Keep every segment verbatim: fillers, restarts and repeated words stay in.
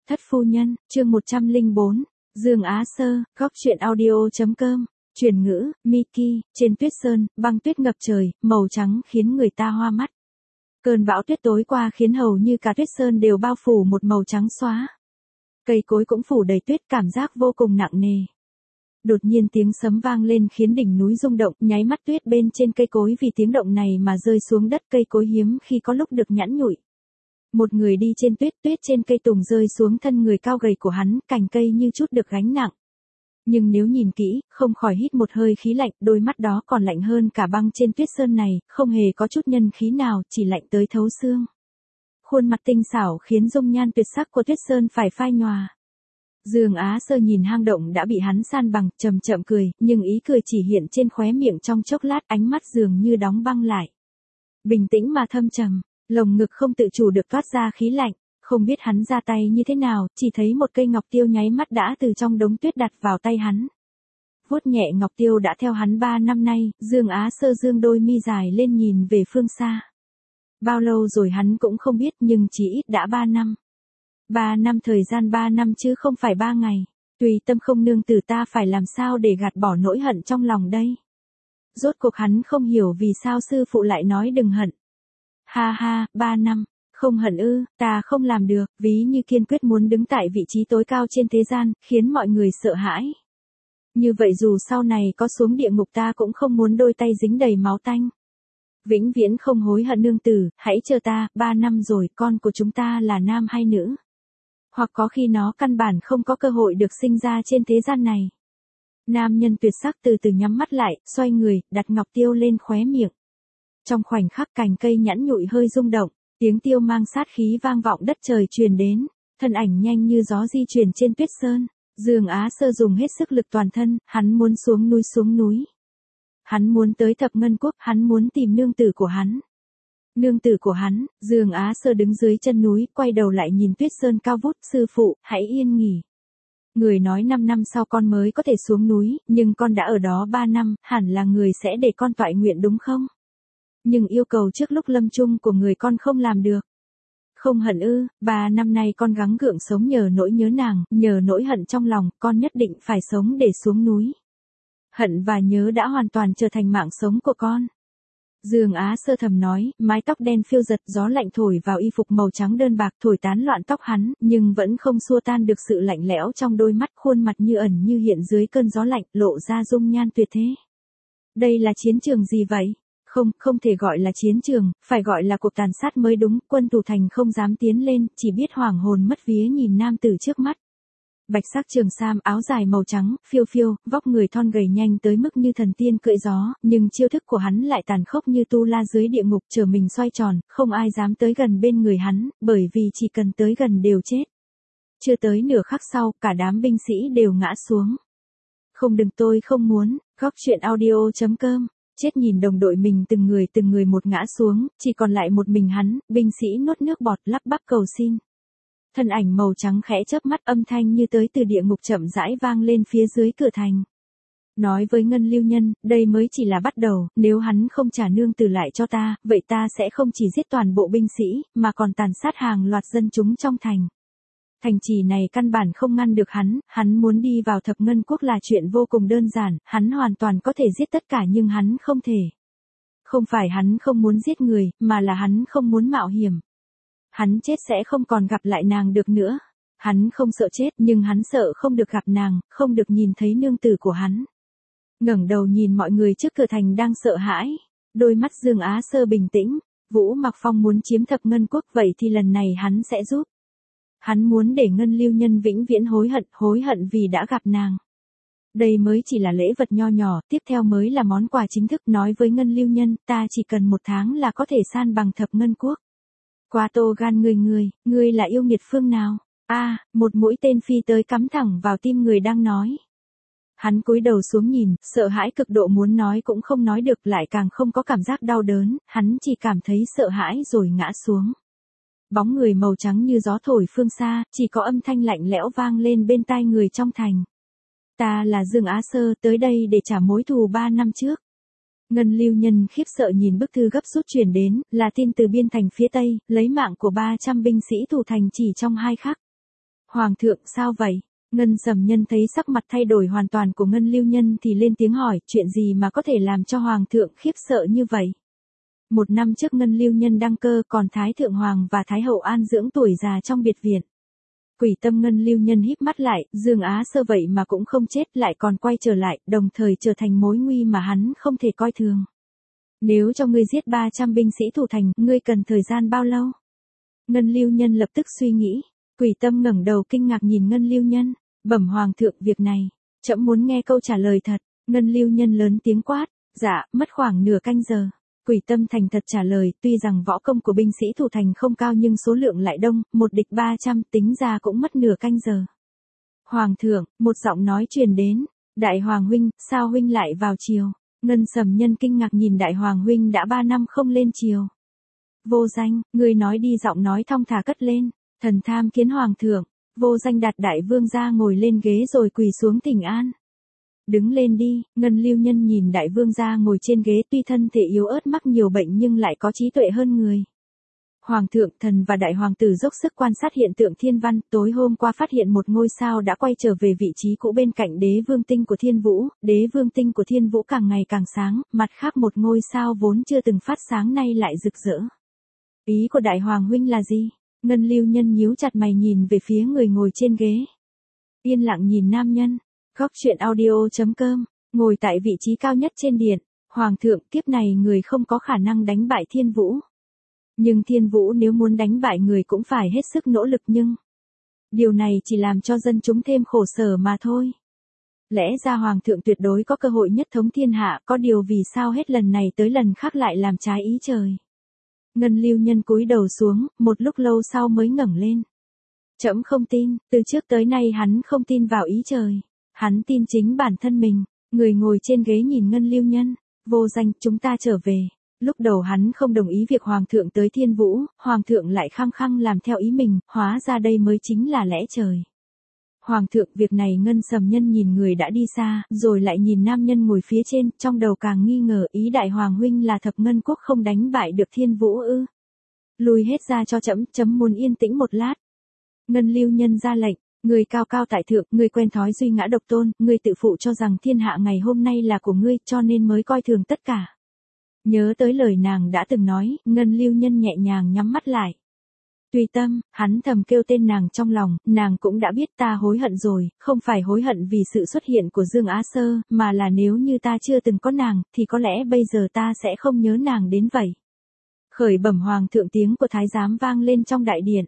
Thất phu nhân, chương một trăm lẻ bốn, Dương Á Sơ, góc truyện audio.com, truyền ngữ, Miki, trên tuyết sơn, băng tuyết ngập trời, màu trắng khiến người ta hoa mắt. Cơn bão tuyết tối qua khiến hầu như cả tuyết sơn đều bao phủ một màu trắng xóa. Cây cối cũng phủ đầy tuyết, cảm giác vô cùng nặng nề. Đột nhiên tiếng sấm vang lên khiến đỉnh núi rung động, nháy mắt tuyết bên trên cây cối vì tiếng động này mà rơi xuống đất, cây cối hiếm khi có lúc được nhẵn nhụi. Một người đi trên tuyết, tuyết trên cây tùng rơi xuống thân người cao gầy của hắn, cành cây như chút được gánh nặng. Nhưng nếu nhìn kỹ, không khỏi hít một hơi khí lạnh, đôi mắt đó còn lạnh hơn cả băng trên tuyết sơn này, không hề có chút nhân khí nào, chỉ lạnh tới thấu xương. Khuôn mặt tinh xảo khiến dung nhan tuyệt sắc của tuyết sơn phải phai nhòa. Dương Á Sơ nhìn hang động đã bị hắn san bằng, chậm chậm cười, nhưng ý cười chỉ hiện trên khóe miệng trong chốc lát, ánh mắt dường như đóng băng lại. Bình tĩnh mà thâm trầm, lồng ngực không tự chủ được toát ra khí lạnh, không biết hắn ra tay như thế nào, chỉ thấy một cây ngọc tiêu nháy mắt đã từ trong đống tuyết đặt vào tay hắn. Vuốt nhẹ ngọc tiêu đã theo hắn ba năm nay, Dương Á Sơ dương đôi mi dài lên nhìn về phương xa. Bao lâu rồi hắn cũng không biết, nhưng chỉ ít đã ba năm. Ba năm, thời gian ba năm chứ không phải ba ngày. Tùy tâm không nương tử, ta phải làm sao để gạt bỏ nỗi hận trong lòng đây? Rốt cuộc hắn không hiểu vì sao sư phụ lại nói đừng hận. Ha ha, ba năm, không hận ư, ta không làm được, ví như kiên quyết muốn đứng tại vị trí tối cao trên thế gian, khiến mọi người sợ hãi. Như vậy dù sau này có xuống địa ngục ta cũng không muốn đôi tay dính đầy máu tanh. Vĩnh viễn không hối hận nương tử, hãy chờ ta, ba năm rồi, con của chúng ta là nam hay nữ? Hoặc có khi nó căn bản không có cơ hội được sinh ra trên thế gian này. Nam nhân tuyệt sắc từ từ nhắm mắt lại, xoay người, đặt ngọc tiêu lên khóe miệng. Trong khoảnh khắc cành cây nhẵn nhụi hơi rung động, tiếng tiêu mang sát khí vang vọng đất trời truyền đến, thân ảnh nhanh như gió di chuyển trên tuyết sơn. Dương Á Sơ dùng hết sức lực toàn thân, hắn muốn xuống núi xuống núi. Hắn muốn tới Thập Ngân Quốc, hắn muốn tìm nương tử của hắn. Nương tử của hắn, Dương Á Sơ đứng dưới chân núi, quay đầu lại nhìn tuyết sơn cao vút, sư phụ, hãy yên nghỉ. Người nói năm năm sau con mới có thể xuống núi, nhưng con đã ở đó ba năm, hẳn là người sẽ để con toại nguyện đúng không? Nhưng yêu cầu trước lúc lâm chung của người con không làm được. Không hận ư, ba năm nay con gắng gượng sống nhờ nỗi nhớ nàng, nhờ nỗi hận trong lòng, con nhất định phải sống để xuống núi. Hận và nhớ đã hoàn toàn trở thành mạng sống của con. Dương Á Sơ thầm nói, mái tóc đen phiêu giật, gió lạnh thổi vào y phục màu trắng đơn bạc thổi tán loạn tóc hắn, nhưng vẫn không xua tan được sự lạnh lẽo trong đôi mắt, khuôn mặt như ẩn như hiện dưới cơn gió lạnh, lộ ra dung nhan tuyệt thế. Đây là chiến trường gì vậy? Không, không thể gọi là chiến trường, phải gọi là cuộc tàn sát mới đúng, quân thủ thành không dám tiến lên, chỉ biết hoảng hồn mất vía nhìn nam tử trước mắt. Bạch sắc trường sam, áo dài màu trắng, phiêu phiêu, vóc người thon gầy nhanh tới mức như thần tiên cưỡi gió, nhưng chiêu thức của hắn lại tàn khốc như tu la dưới địa ngục, trở mình xoay tròn, không ai dám tới gần bên người hắn, bởi vì chỉ cần tới gần đều chết. Chưa tới nửa khắc sau, cả đám binh sĩ đều ngã xuống. Không đừng, tôi không muốn, góc truyện audio.com. Chết nhìn đồng đội mình từng người từng người một ngã xuống, chỉ còn lại một mình hắn, binh sĩ nuốt nước bọt lắp bắp cầu xin. Thân ảnh màu trắng khẽ chớp mắt, âm thanh như tới từ địa ngục chậm rãi vang lên phía dưới cửa thành. Nói với Ngân Lưu Nhân, đây mới chỉ là bắt đầu, nếu hắn không trả nương tử lại cho ta, vậy ta sẽ không chỉ giết toàn bộ binh sĩ, mà còn tàn sát hàng loạt dân chúng trong thành. Thành trì này căn bản không ngăn được hắn, hắn muốn đi vào Thập Ngân Quốc là chuyện vô cùng đơn giản, hắn hoàn toàn có thể giết tất cả nhưng hắn không thể. Không phải hắn không muốn giết người, mà là hắn không muốn mạo hiểm. Hắn chết sẽ không còn gặp lại nàng được nữa. Hắn không sợ chết nhưng hắn sợ không được gặp nàng, không được nhìn thấy nương tử của hắn. Ngẩng đầu nhìn mọi người trước cửa thành đang sợ hãi. Đôi mắt Dương Á Sơ bình tĩnh. Vũ Mặc Phong muốn chiếm Thập Ngân Quốc, vậy thì lần này hắn sẽ giúp. Hắn muốn để Ngân Lưu Nhân vĩnh viễn hối hận, hối hận vì đã gặp nàng. Đây mới chỉ là lễ vật nho nhỏ, tiếp theo mới là món quà chính thức. Nói với Ngân Lưu Nhân, ta chỉ cần một tháng là có thể san bằng Thập Ngân Quốc. Quá to gan người người, ngươi là yêu nghiệt phương nào? A, à, một mũi tên phi tới cắm thẳng vào tim người đang nói. Hắn cúi đầu xuống nhìn, sợ hãi cực độ, muốn nói cũng không nói được, lại càng không có cảm giác đau đớn, hắn chỉ cảm thấy sợ hãi rồi ngã xuống. Bóng người màu trắng như gió thổi phương xa, chỉ có âm thanh lạnh lẽo vang lên bên tai người trong thành. Ta là Dương Á Sơ, tới đây để trả mối thù ba năm trước. Ngân Lưu Nhân khiếp sợ nhìn bức thư gấp rút truyền đến, là tin từ biên thành phía Tây, lấy mạng của ba trăm binh sĩ thủ thành chỉ trong hai khắc. Hoàng thượng sao vậy? Ngân Sầm Nhân thấy sắc mặt thay đổi hoàn toàn của Ngân Lưu Nhân thì lên tiếng hỏi, chuyện gì mà có thể làm cho Hoàng thượng khiếp sợ như vậy? Một năm trước Ngân Lưu Nhân đăng cơ, còn Thái Thượng Hoàng và Thái Hậu an dưỡng tuổi già trong biệt viện. Quỷ tâm Ngân Lưu Nhân híp mắt lại, Dương Á Sơ vậy mà cũng không chết, lại còn quay trở lại, đồng thời trở thành mối nguy mà hắn không thể coi thường. Nếu cho ngươi giết ba trăm binh sĩ thủ thành, ngươi cần thời gian bao lâu? Ngân Lưu Nhân lập tức suy nghĩ. Quỷ tâm ngẩng đầu kinh ngạc nhìn Ngân Lưu Nhân, bẩm Hoàng thượng, việc này, trẫm muốn nghe câu trả lời thật. Ngân Lưu Nhân lớn tiếng quát, dạ, mất khoảng nửa canh giờ. Quỷ tâm thành thật trả lời, tuy rằng võ công của binh sĩ thủ thành không cao nhưng số lượng lại đông, một địch ba trăm, tính ra cũng mất nửa canh giờ. Hoàng thượng, một giọng nói truyền đến, Đại Hoàng huynh, sao huynh lại vào triều? Ngân Sầm Nhân kinh ngạc nhìn Đại Hoàng huynh đã ba năm không lên triều. Vô Danh, người nói đi, giọng nói thong thả cất lên, thần tham kiến Hoàng thượng. Vô Danh đặt Đại Vương gia ngồi lên ghế rồi quỳ xuống thỉnh an. Đứng lên đi. Ngân Lưu Nhân nhìn Đại Vương gia ngồi trên ghế, tuy thân thể yếu ớt mắc nhiều bệnh nhưng lại có trí tuệ hơn người. Hoàng thượng, thần và Đại Hoàng tử dốc sức quan sát hiện tượng thiên văn, tối hôm qua phát hiện một ngôi sao đã quay trở về vị trí cũ bên cạnh đế vương tinh của Thiên Vũ, đế vương tinh của Thiên Vũ càng ngày càng sáng, mặt khác một ngôi sao vốn chưa từng phát sáng nay lại rực rỡ. Ý của Đại Hoàng huynh là gì? Ngân Lưu Nhân nhíu chặt mày nhìn về phía người ngồi trên ghế. Yên lặng nhìn nam nhân. Góc truyện audio chấm com, ngồi tại vị trí cao nhất trên điện. Hoàng thượng, kiếp này người không có khả năng đánh bại Thiên Vũ. Nhưng Thiên Vũ nếu muốn đánh bại người cũng phải hết sức nỗ lực, nhưng điều này chỉ làm cho dân chúng thêm khổ sở mà thôi. Lẽ ra Hoàng thượng tuyệt đối có cơ hội nhất thống thiên hạ, có điều vì sao hết lần này tới lần khác lại làm trái ý trời. Ngân Lưu Nhân cúi đầu xuống, một lúc lâu sau mới ngẩng lên. Trẫm không tin, từ trước tới nay hắn không tin vào ý trời. Hắn tin chính bản thân mình. Người ngồi trên ghế nhìn Ngân Lưu Nhân, Vô Danh, chúng ta trở về. Lúc đầu hắn không đồng ý việc Hoàng thượng tới Thiên Vũ, Hoàng thượng lại khăng khăng làm theo ý mình, hóa ra đây mới chính là lẽ trời. Hoàng thượng, việc này. Ngân Sầm Nhân nhìn người đã đi xa, rồi lại nhìn nam nhân ngồi phía trên, trong đầu càng nghi ngờ, ý Đại Hoàng huynh là Thập Ngân Quốc không đánh bại được Thiên Vũ ư? Lùi hết ra cho trẫm, chấm muốn yên tĩnh một lát. Ngân Lưu Nhân ra lệnh, người cao cao tại thượng, người quen thói duy ngã độc tôn, người tự phụ cho rằng thiên hạ ngày hôm nay là của ngươi, cho nên mới coi thường tất cả. Nhớ tới lời nàng đã từng nói, Ngân Lưu Nhân nhẹ nhàng nhắm mắt lại. Tùy tâm, hắn thầm kêu tên nàng trong lòng, nàng cũng đã biết ta hối hận rồi, không phải hối hận vì sự xuất hiện của Dương Á Sơ, mà là nếu như ta chưa từng có nàng, thì có lẽ bây giờ ta sẽ không nhớ nàng đến vậy. Khởi bẩm Hoàng thượng, tiếng của thái giám vang lên trong đại điện.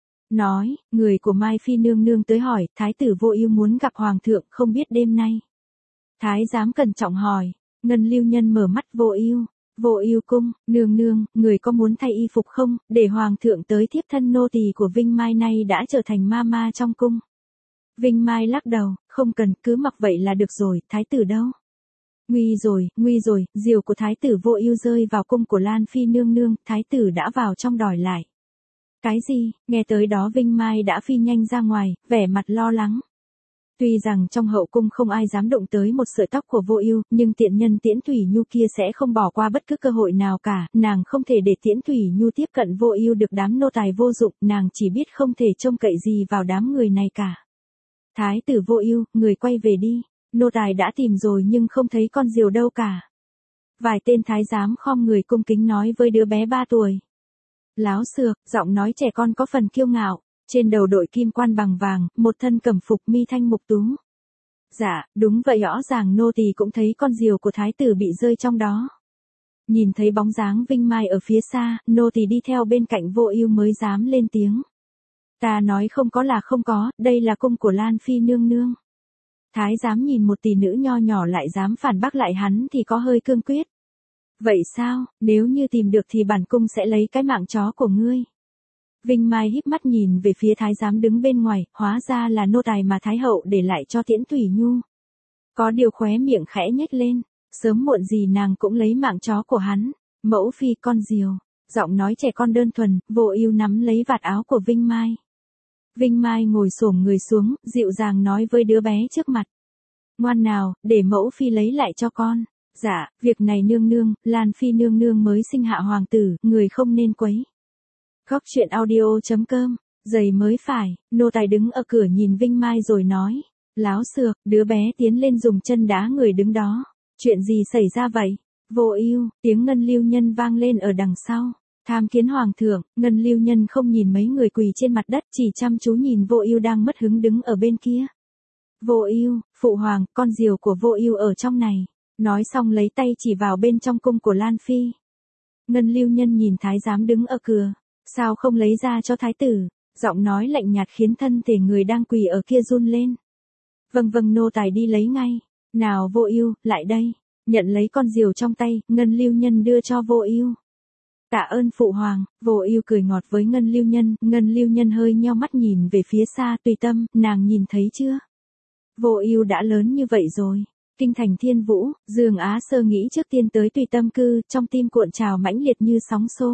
Nói, người của Mai Phi nương nương tới hỏi, thái tử Vô Ưu muốn gặp Hoàng thượng, không biết đêm nay. Thái giám cẩn trọng hỏi, Ngân Lưu Nhân mở mắt. Vô Ưu. Vô Ưu cung, nương nương, người có muốn thay y phục không, để Hoàng thượng tới thiếp thân nô tỳ của Vinh Mai nay đã trở thành ma ma trong cung. Vinh Mai lắc đầu, không cần, cứ mặc vậy là được rồi, thái tử đâu? Nguy rồi, nguy rồi, diều của thái tử Vô Ưu rơi vào cung của Lan Phi nương nương, thái tử đã vào trong đòi lại. Cái gì? Nghe tới đó Vinh Mai đã phi nhanh ra ngoài, vẻ mặt lo lắng. Tuy rằng trong hậu cung không ai dám động tới một sợi tóc của Vô Ưu, nhưng tiện nhân Tiễn Thủy Nhu kia sẽ không bỏ qua bất cứ cơ hội nào cả, nàng không thể để Tiễn Thủy Nhu tiếp cận Vô Ưu được đám nô tài vô dụng, nàng chỉ biết không thể trông cậy gì vào đám người này cả. Thái tử Vô Ưu, người quay về đi, nô tài đã tìm rồi nhưng không thấy con diều đâu cả. Vài tên thái giám khom người cung kính nói với đứa bé ba tuổi. Láo xược, giọng nói trẻ con có phần kiêu ngạo. Trên đầu đội kim quan bằng vàng, một thân cẩm phục mi thanh mục tú. Dạ, đúng vậy, rõ ràng nô tỳ cũng thấy con diều của thái tử bị rơi trong đó. Nhìn thấy bóng dáng Vinh Mai ở phía xa, nô tỳ đi theo bên cạnh Vô Ưu mới dám lên tiếng. Ta nói không có là không có, đây là cung của Lan Phi nương nương. Thái giám nhìn một tỷ nữ nho nhỏ lại dám phản bác lại hắn thì có hơi cương quyết. Vậy sao, nếu như tìm được thì bản cung sẽ lấy cái mạng chó của ngươi. Vinh Mai híp mắt nhìn về phía thái giám đứng bên ngoài, hóa ra là nô tài mà thái hậu để lại cho Tiễn Thủy Nhu. Có điều khóe miệng khẽ nhếch lên, sớm muộn gì nàng cũng lấy mạng chó của hắn. Mẫu phi, con diều. Giọng nói trẻ con đơn thuần, Vô Ưu nắm lấy vạt áo của Vinh Mai. Vinh Mai ngồi xổm người xuống, dịu dàng nói với đứa bé trước mặt. Ngoan nào, để mẫu phi lấy lại cho con. Dạ, việc này nương nương, Lan Phi nương nương mới sinh hạ hoàng tử, người không nên quấy. Góc truyện audio chấm com Giày mới phải, nô tài đứng ở cửa nhìn Vinh Mai rồi nói. Láo xược, đứa bé tiến lên dùng chân đá người đứng đó. Chuyện gì xảy ra vậy? Vô ưu, tiếng Ngân Lưu Nhân vang lên ở đằng sau. Tham kiến hoàng thượng, Ngân Lưu Nhân không nhìn mấy người quỳ trên mặt đất, chỉ chăm chú nhìn Vô Ưu đang mất hứng đứng ở bên kia. Vô Ưu, phụ hoàng, con diều của Vô Ưu ở trong này. Nói xong lấy tay chỉ vào bên trong cung của Lan Phi. Ngân Lưu Nhân nhìn thái giám đứng ở cửa, sao không lấy ra cho thái tử? Giọng nói lạnh nhạt khiến thân thể người đang quỳ ở kia run lên. Vâng vâng, nô tài đi lấy ngay. Nào Vô Ưu, lại đây. Nhận lấy con diều trong tay, Ngân Lưu Nhân đưa cho Vô Ưu. Tạ ơn phụ hoàng. Vô Ưu cười ngọt với Ngân Lưu Nhân, Ngân Lưu Nhân hơi nheo mắt nhìn về phía xa. Tùy Tâm, nàng nhìn thấy chưa? Vô Ưu đã lớn như vậy rồi. Kinh thành Thiên Vũ, Dương Á Sơ nghĩ trước tiên tới Tùy Tâm cư, trong tim cuộn trào mãnh liệt như sóng xô.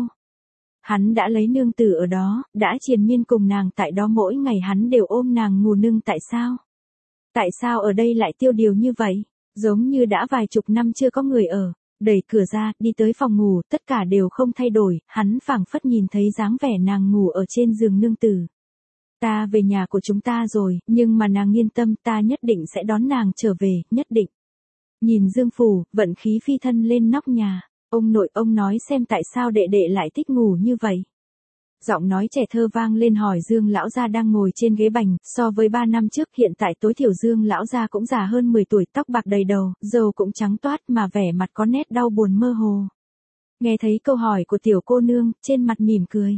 Hắn đã lấy nương tử ở đó, đã triền miên cùng nàng tại đó, mỗi ngày hắn đều ôm nàng ngủ nương. Tại sao? Tại sao ở đây lại tiêu điều như vậy? Giống như đã vài chục năm chưa có người ở. Đẩy cửa ra, đi tới phòng ngủ, tất cả đều không thay đổi, hắn phảng phất nhìn thấy dáng vẻ nàng ngủ ở trên giường nương tử. Ta về nhà của chúng ta rồi, nhưng mà nàng yên tâm, ta nhất định sẽ đón nàng trở về, nhất định. Nhìn Dương Phủ, vận khí phi thân lên nóc nhà. Ông nội, ông nói xem tại sao đệ đệ lại thích ngủ như vậy. Giọng nói trẻ thơ vang lên hỏi Dương lão gia đang ngồi trên ghế bành, so với ba năm trước hiện tại tối thiểu Dương lão gia cũng già hơn mười tuổi, tóc bạc đầy đầu, râu cũng trắng toát mà vẻ mặt có nét đau buồn mơ hồ. Nghe thấy câu hỏi của tiểu cô nương, trên mặt mỉm cười.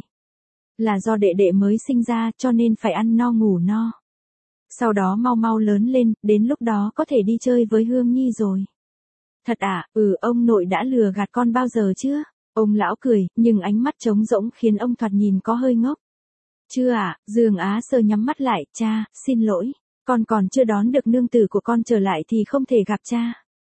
Là do đệ đệ mới sinh ra cho nên phải ăn no ngủ no. Sau đó mau mau lớn lên, đến lúc đó có thể đi chơi với Hương Nhi rồi. Thật à? Ừ, ông nội đã lừa gạt con bao giờ chưa? Ông lão cười, nhưng ánh mắt trống rỗng khiến ông thoạt nhìn có hơi ngốc. Chưa à? Dương Á Sơ nhắm mắt lại. Cha, xin lỗi, con còn chưa đón được nương tử của con trở lại thì không thể gặp cha.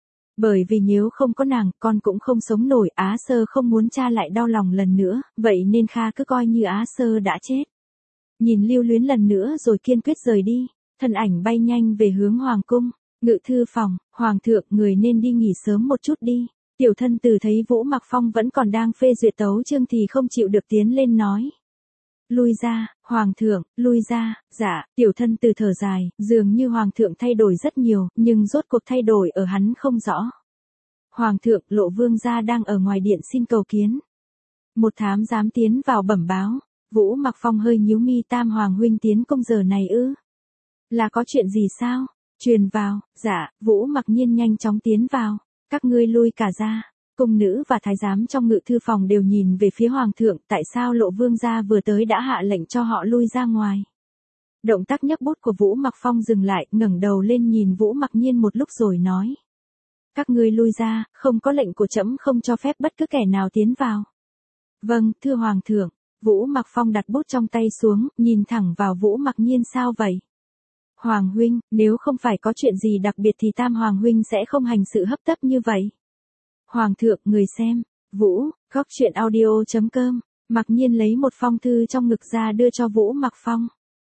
Bởi vì nếu không có nàng, con cũng không sống nổi. Á Sơ không muốn cha lại đau lòng lần nữa, vậy nên Kha cứ coi như Á Sơ đã chết. Nhìn lưu luyến lần nữa rồi kiên quyết rời đi, thân ảnh bay nhanh về hướng hoàng cung. Ngự thư phòng, hoàng thượng, người nên đi nghỉ sớm một chút đi. Tiểu thân tử thấy Vũ Mặc Phong vẫn còn đang phê duyệt tấu chương thì không chịu được tiến lên nói. Lui ra, hoàng thượng, lui ra. Dạ, tiểu thân tử thở dài, dường như hoàng thượng thay đổi rất nhiều, nhưng rốt cuộc thay đổi ở hắn không rõ. Hoàng thượng, Lộ vương gia đang ở ngoài điện xin cầu kiến. Một thám giám tiến vào bẩm báo. Vũ Mặc Phong hơi nhíu mi, Tam hoàng huynh tiến công giờ này ư? Là có chuyện gì sao? Truyền vào. Dạ, Vũ Mặc Nhiên nhanh chóng tiến vào. Các ngươi lui cả ra. Cung nữ và thái giám trong ngự thư phòng đều nhìn về phía hoàng thượng, tại sao Lộ vương gia vừa tới đã hạ lệnh cho họ lui ra ngoài. Động tác nhấc bút của Vũ Mặc Phong dừng lại, ngẩng đầu lên nhìn Vũ Mặc Nhiên một lúc rồi nói. Các ngươi lui ra, không có lệnh của trẫm không cho phép bất cứ kẻ nào tiến vào. Vâng, thưa hoàng thượng. Vũ Mặc Phong đặt bút trong tay xuống, nhìn thẳng vào Vũ Mặc Nhiên. Sao vậy? Hoàng huynh, nếu không phải có chuyện gì đặc biệt thì Tam hoàng huynh sẽ không hành sự hấp tấp như vậy. Hoàng thượng, người xem. Vũ, góc truyện audio chấm com. Mặc Nhiên lấy một phong thư trong ngực ra đưa cho Vũ Mặc Phong.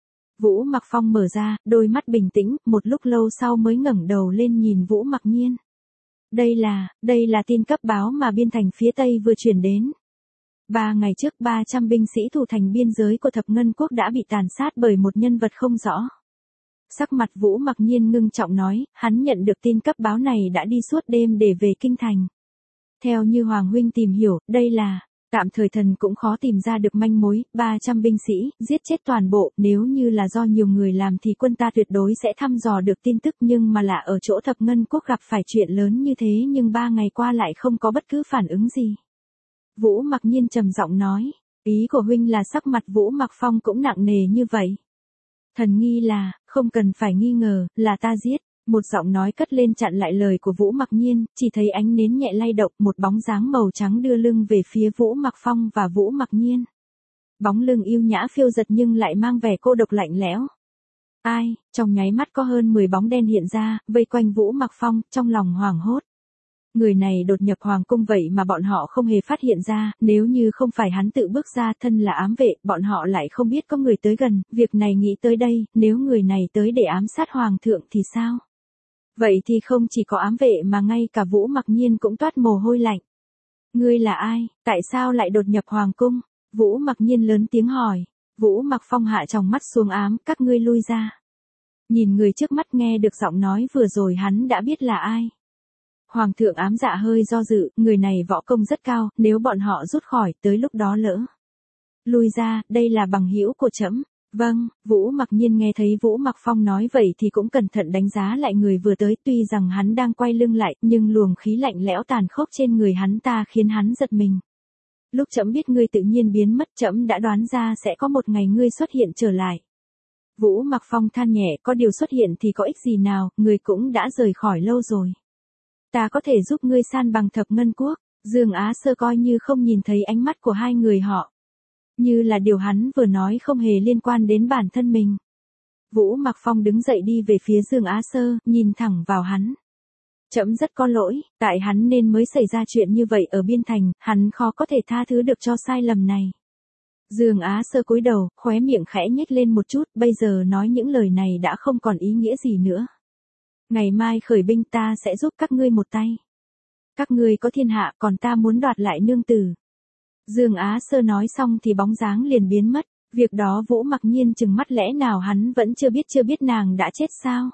Vũ Mặc Phong mở ra, đôi mắt bình tĩnh, một lúc lâu sau mới ngẩng đầu lên nhìn Vũ Mặc Nhiên. Đây là, đây là tin cấp báo mà biên thành phía Tây vừa chuyển đến. Ba ngày trước ba trăm binh sĩ thủ thành biên giới của Thập Ngân Quốc đã bị tàn sát bởi một nhân vật không rõ. Sắc mặt Vũ Mặc Nhiên ngưng trọng nói, hắn nhận được tin cấp báo này đã đi suốt đêm để về kinh thành. Theo như Hoàng huynh tìm hiểu, đây là, tạm thời thần cũng khó tìm ra được manh mối, ba trăm binh sĩ, giết chết toàn bộ, nếu như là do nhiều người làm thì quân ta tuyệt đối sẽ thăm dò được tin tức, nhưng mà là ở chỗ Thập Ngân Quốc gặp phải chuyện lớn như thế nhưng ba ngày qua lại không có bất cứ phản ứng gì. Vũ Mặc Nhiên trầm giọng nói, ý của huynh là sắc mặt Vũ Mặc Phong cũng nặng nề như vậy. Thần nghi là, không cần phải nghi ngờ, là ta giết. Một giọng nói cất lên chặn lại lời của Vũ Mặc Nhiên, chỉ thấy ánh nến nhẹ lay động, một bóng dáng màu trắng đưa lưng về phía Vũ Mặc Phong và Vũ Mặc Nhiên. Bóng lưng yêu nhã phiêu giật nhưng lại mang vẻ cô độc lạnh lẽo. Ai? Trong nháy mắt có hơn mười bóng đen hiện ra, vây quanh Vũ Mặc Phong, trong lòng hoảng hốt. Người này đột nhập hoàng cung vậy mà bọn họ không hề phát hiện ra, nếu như không phải hắn tự bước ra, thân là ám vệ, bọn họ lại không biết có người tới gần, việc này nghĩ tới đây, nếu người này tới để ám sát hoàng thượng thì sao? Vậy thì không chỉ có ám vệ mà ngay cả Vũ Mặc Nhiên cũng toát mồ hôi lạnh. Ngươi là ai, tại sao lại đột nhập hoàng cung? Vũ Mặc Nhiên lớn tiếng hỏi. Vũ Mặc Phong hạ tròng mắt xuống ám, các ngươi lui ra. Nhìn người trước mắt nghe được giọng nói vừa rồi hắn đã biết là ai. Hoàng thượng ám dạ hơi do dự, người này võ công rất cao, nếu bọn họ rút khỏi, tới lúc đó lỡ. Lui ra, đây là bằng hữu của trẫm. Vâng, Vũ Mặc Nhiên nghe thấy Vũ Mặc Phong nói vậy thì cũng cẩn thận đánh giá lại người vừa tới, tuy rằng hắn đang quay lưng lại, nhưng luồng khí lạnh lẽo tàn khốc trên người hắn ta khiến hắn giật mình. Lúc trẫm biết ngươi tự nhiên biến mất, trẫm đã đoán ra sẽ có một ngày ngươi xuất hiện trở lại. Vũ Mặc Phong than nhẹ, có điều xuất hiện thì có ích gì nào, ngươi cũng đã rời khỏi lâu rồi. Ta có thể giúp ngươi san bằng thập ngân quốc. Dương Á Sơ coi như không nhìn thấy ánh mắt của hai người họ. Như là điều hắn vừa nói không hề liên quan đến bản thân mình. Vũ Mặc Phong đứng dậy đi về phía Dương Á Sơ, nhìn thẳng vào hắn. Trẫm rất có lỗi, tại hắn nên mới xảy ra chuyện như vậy ở biên thành, hắn khó có thể tha thứ được cho sai lầm này. Dương Á Sơ cúi đầu, khóe miệng khẽ nhếch lên một chút, bây giờ nói những lời này đã không còn ý nghĩa gì nữa. Ngày mai khởi binh ta sẽ giúp các ngươi một tay. Các ngươi có thiên hạ, còn ta muốn đoạt lại nương tử. Dương Á Sơ nói xong thì bóng dáng liền biến mất, việc đó Vũ Mặc Nhiên chừng mắt, lẽ nào hắn vẫn chưa biết chưa biết nàng đã chết sao?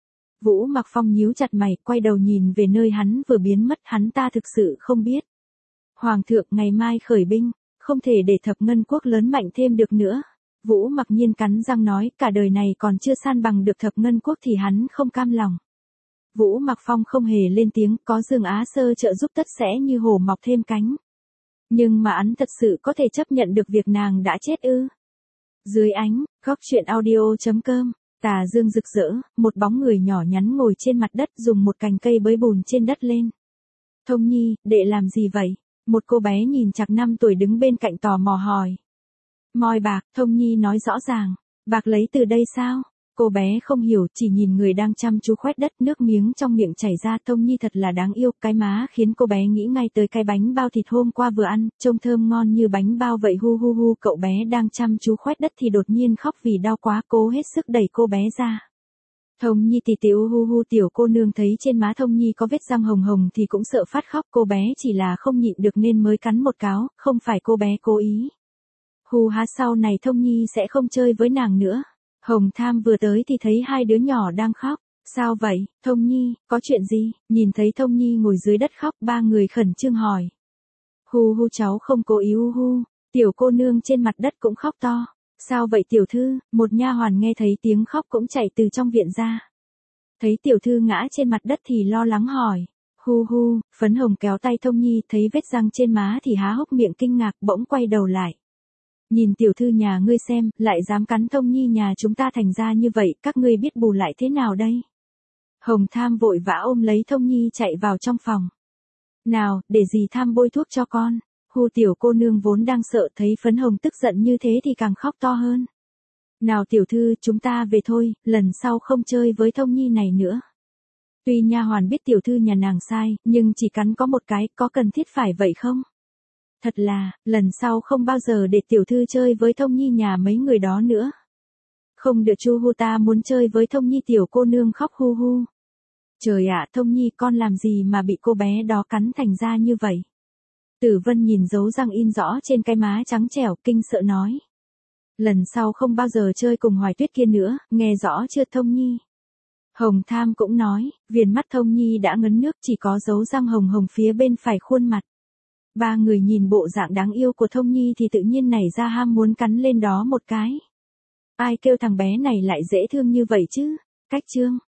Vũ Mặc Phong nhíu chặt mày, quay đầu nhìn về nơi hắn vừa biến mất, hắn ta thực sự không biết. Hoàng thượng ngày mai khởi binh, không thể để thập ngân quốc lớn mạnh thêm được nữa. Vũ Mặc Nhiên cắn răng nói, cả đời này còn chưa san bằng được thập ngân quốc thì hắn không cam lòng. Vũ Mặc Phong không hề lên tiếng, có Dương Á Sơ trợ giúp tất sẽ như hổ mọc thêm cánh. Nhưng mà hắn thật sự có thể chấp nhận được việc nàng đã chết ư? Dưới ánh, góc truyện audio chấm com, tà dương rực rỡ, một bóng người nhỏ nhắn ngồi trên mặt đất dùng một cành cây bới bùn trên đất lên. Thông Nhi, đệ làm gì vậy? Một cô bé nhìn chạc năm tuổi đứng bên cạnh tò mò hỏi. Moi bạc, Thông Nhi nói rõ ràng. Bạc lấy từ đây sao? Cô bé không hiểu, chỉ nhìn người đang chăm chú khoét đất, nước miếng trong miệng chảy ra. Thông Nhi thật là đáng yêu, cái má khiến cô bé nghĩ ngay tới cái bánh bao thịt hôm qua vừa ăn, trông thơm ngon như bánh bao vậy. Hu hu hu, cậu bé đang chăm chú khoét đất thì đột nhiên khóc vì đau quá, cố hết sức đẩy cô bé ra. Thông Nhi tì tiểu hu hu, tiểu cô nương thấy trên má Thông Nhi có vết răng hồng hồng thì cũng sợ phát khóc, cô bé chỉ là không nhịn được nên mới cắn một cáo, không phải cô bé cố ý. Hù há, sau này Thông Nhi sẽ không chơi với nàng nữa. Hồng Tham vừa tới thì thấy hai đứa nhỏ đang khóc. Sao vậy, Thông Nhi, có chuyện gì? Nhìn thấy Thông Nhi ngồi dưới đất khóc, ba người khẩn trương hỏi. Hu hu, cháu không cố ý. Hu hu, tiểu cô nương trên mặt đất cũng khóc to. Sao vậy tiểu thư? Một nha hoàn nghe thấy tiếng khóc cũng chạy từ trong viện ra. Thấy tiểu thư ngã trên mặt đất thì lo lắng hỏi. Hu hu, Phấn Hồng kéo tay Thông Nhi, thấy vết răng trên má thì há hốc miệng kinh ngạc, bỗng quay đầu lại. Nhìn tiểu thư nhà ngươi xem, lại dám cắn Thông Nhi nhà chúng ta thành ra như vậy, các ngươi biết bù lại thế nào đây? Hồng Tham vội vã ôm lấy Thông Nhi chạy vào trong phòng. Nào, để dì Tham bôi thuốc cho con. Hu, tiểu cô nương vốn đang sợ, thấy Phấn Hồng tức giận như thế thì càng khóc to hơn. Nào tiểu thư, chúng ta về thôi, lần sau không chơi với Thông Nhi này nữa. Tuy nha hoàn biết tiểu thư nhà nàng sai, nhưng chỉ cắn có một cái, có cần thiết phải vậy không? Thật là, lần sau không bao giờ để tiểu thư chơi với Thông Nhi nhà mấy người đó nữa. Không được Chu Hu, ta muốn chơi với Thông Nhi. Tiểu cô nương khóc hu hu. Trời ạ, Thông Nhi con làm gì mà bị cô bé đó cắn thành ra như vậy? Tử Vân nhìn dấu răng in rõ trên cái má trắng trẻo, kinh sợ nói. Lần sau không bao giờ chơi cùng Hoài Tuyết kia nữa, nghe rõ chưa Thông Nhi? Hồng Tham cũng nói, viền mắt Thông Nhi đã ngấn nước, chỉ có dấu răng hồng hồng phía bên phải khuôn mặt. Ba người nhìn bộ dạng đáng yêu của Thông Nhi thì tự nhiên nảy ra ham muốn cắn lên đó một cái. Ai kêu thằng bé này lại dễ thương như vậy chứ? Cách chương.